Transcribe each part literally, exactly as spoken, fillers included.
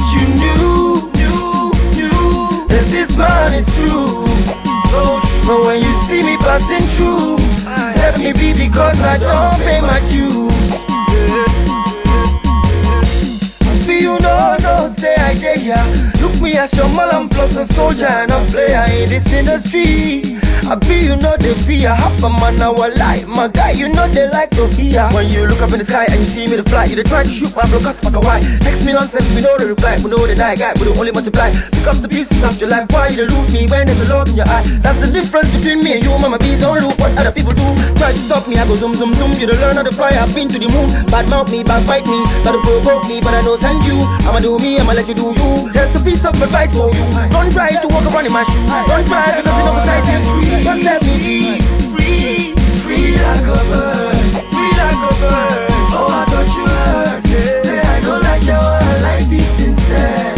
thought you knew, knew, knew that this man is true. So, so when you see me passing through, let me be because I don't pay my dues. You know, no, say I get ya. Look me as your malam plus a soldier and a player in this industry. I be, you know, they be a half a man our life. My guy, you know they like to hear. When you look up in the sky and you see me to fly, you they try to shoot my broadcast back a white. Text me nonsense, we know the reply. We know the die guy, we don't only multiply. Pick up the pieces of your life, why you they loot me when there's a log in your eye? That's the difference between me and you, mama bees. Don't look what other people do. Try to stop me, I go zoom, zoom, zoom. You don't learn how to fly, I've been to the moon. Bad mouth me, bad fight me. Try to provoke me, but I don't send you. I'ma do me, I'ma let you do you. There's a piece of advice for you. Don't try to walk around in my shoes. Don't try because you know besides you. Just let me be. Free, free like a bird, free like a bird. Oh, I thought you heard, yeah. Say I don't like your I like peace instead.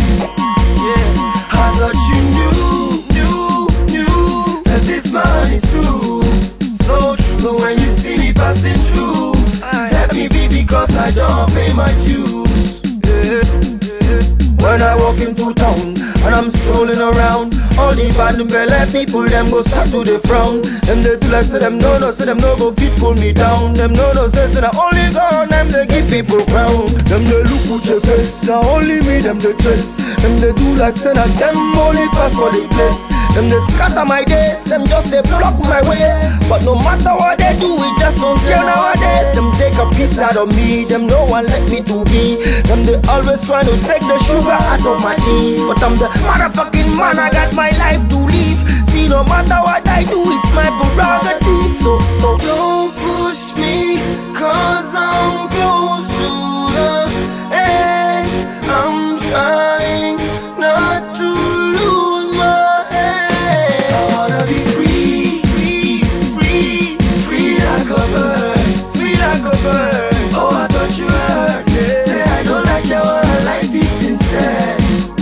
Yeah, I thought you knew, knew, knew that this man is true. So, so when you see me passing through, let me be because I don't pay my dues. Yeah, yeah. When I walk into town and I'm strolling around, all the bad and belly people, them go start to the frown. Them they do like say them no no, say them no go fit pull me down. Them no no say say I only gone, them they give people crown. Them they look with your face, now only me them they trace. Them they do like say that them only pass for the place. Them they scatter my days, them just they block my way. But no matter what they do, we just don't care nowadays. Them take a piece out of me, them no one let me to be. Them they always trying to take the sugar out of my tea. But I'm the motherfucking man, I got my life to live. See, no matter what I do, it's my prerogative. So, so don't push me, cause I'm close to the edge. I'm trying not to lose my head. I wanna be free, free, free, free like a bird, free like a bird. Oh, I thought you heard, yeah. Say I don't like your I like peace instead.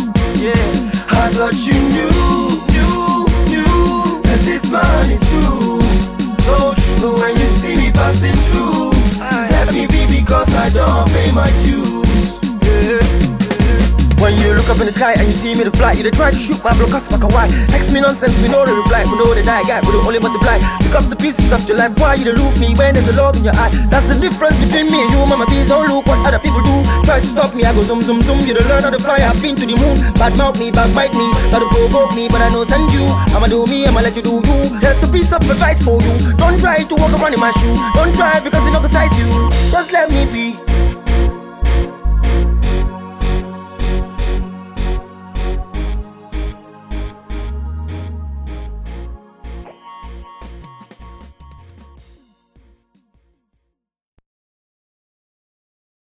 Yeah, I thought you knew, knew, knew that this man is true. So, so when you see me passing through, let me be because I don't pay my dues. Yeah. When you look up in the sky and you see me to fly, you they try to shoot my broadcast back a white. Text me nonsense, we know the reply. We know the die guy, we don't only multiply. Pick up the pieces of your life, why you they loot me when there's a log in your eye? That's the difference between me and you, mama bees. Don't look what other people do. Try to stop me, I go zoom, zoom, zoom. You don't learn how to fly, I've been to the moon. Bad mouth me, bad bite me. Try to provoke me, but I know send you. I'ma do me, I'ma let you do you. There's a piece of advice for you. Don't try to walk around in my shoe. Don't try because it no size you. Just let me be.